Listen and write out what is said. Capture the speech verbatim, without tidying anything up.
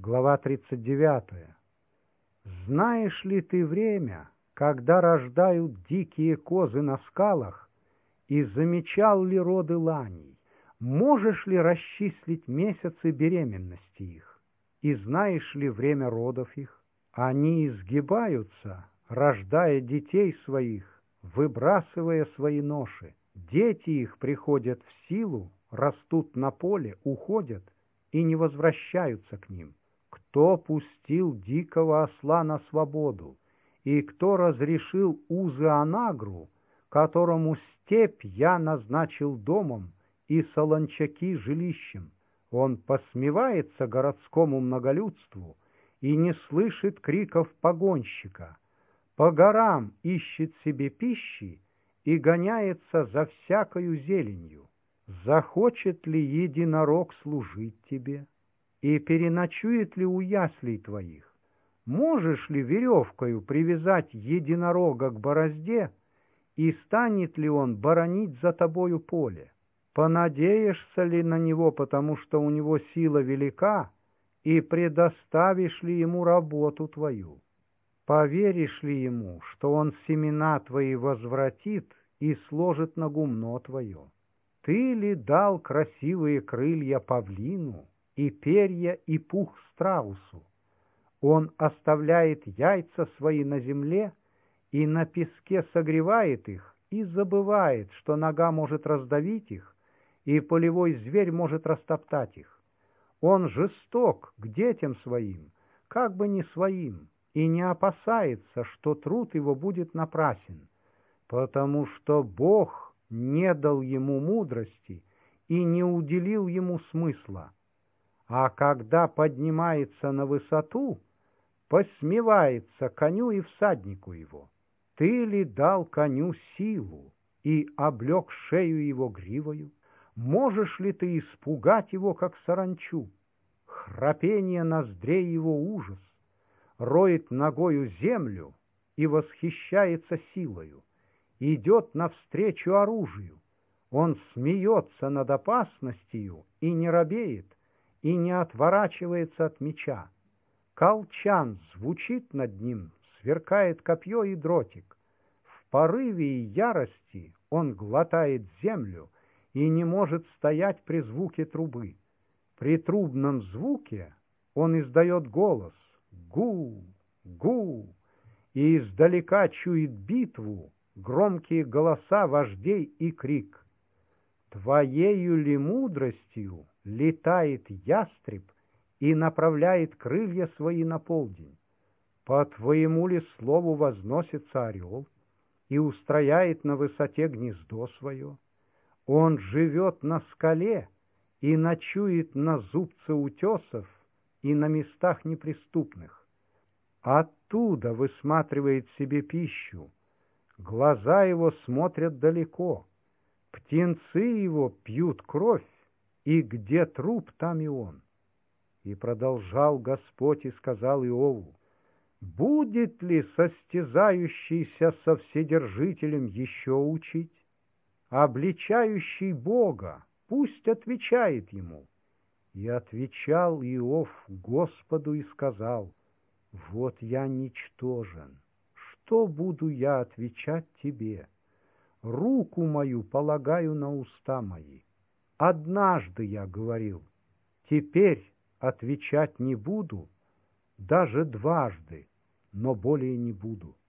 Глава тридцать девятая. Знаешь ли ты время, когда рождают дикие козы на скалах, и замечал ли роды ланей? Можешь ли расчислить месяцы беременности их? И знаешь ли время родов их? Они изгибаются, рождая детей своих, выбрасывая свои ноши. Дети их приходят в силу, растут на поле, уходят и не возвращаются к ним. Кто пустил дикого осла на свободу, и кто разрешил узы Анагру, которому степь я назначил домом и солончаки жилищем? Он посмевается городскому многолюдству и не слышит криков погонщика. По горам ищет себе пищи и гоняется за всякою зеленью. Захочет ли единорог служить тебе? И переночует ли у яслей твоих? Можешь ли веревкою привязать единорога к борозде, и станет ли он боронить за тобою поле? Понадеешься ли на него, потому что у него сила велика, и предоставишь ли ему работу твою? Поверишь ли ему, что он семена твои возвратит и сложит на гумно твое? Ты ли дал красивые крылья павлину, и перья, и пух страусу? Он оставляет яйца свои на земле, и на песке согревает их, и забывает, что нога может раздавить их, и полевой зверь может растоптать их. Он жесток к детям своим, как бы не своим, и не опасается, что труд его будет напрасен, потому что Бог не дал ему мудрости и не уделил ему смысла. А когда поднимается на высоту, посмевается коню и всаднику его. Ты ли дал коню силу и облег шею его гривою? Можешь ли ты испугать его, как саранчу? Храпение ноздрей его ужас, роет ногою землю и восхищается силою, идет навстречу оружию. Он смеется над опасностью и не робеет, и не отворачивается от меча. Колчан звучит над ним, сверкает копье и дротик. В порыве и ярости он глотает землю и не может стоять при звуке трубы. При трубном звуке он издает голос «гу, гу», и издалека чует битву, громкие голоса вождей и крик. Твоею ли мудростью летает ястреб и направляет крылья свои на полдень? По твоему ли слову возносится орел и устрояет на высоте гнездо свое? Он живет на скале и ночует на зубце утесов и на местах неприступных. Оттуда высматривает себе пищу, глаза его смотрят далеко, птенцы его пьют кровь, и где труп, там и он. И продолжал Господь и сказал Иову: будет ли состязающийся со Вседержителем еще учить? Обличающий Бога пусть отвечает ему. И отвечал Иов Господу и сказал: вот я ничтожен, что буду я отвечать тебе? Руку мою полагаю на уста мои. Однажды я говорил, теперь отвечать не буду, даже дважды, но более не буду.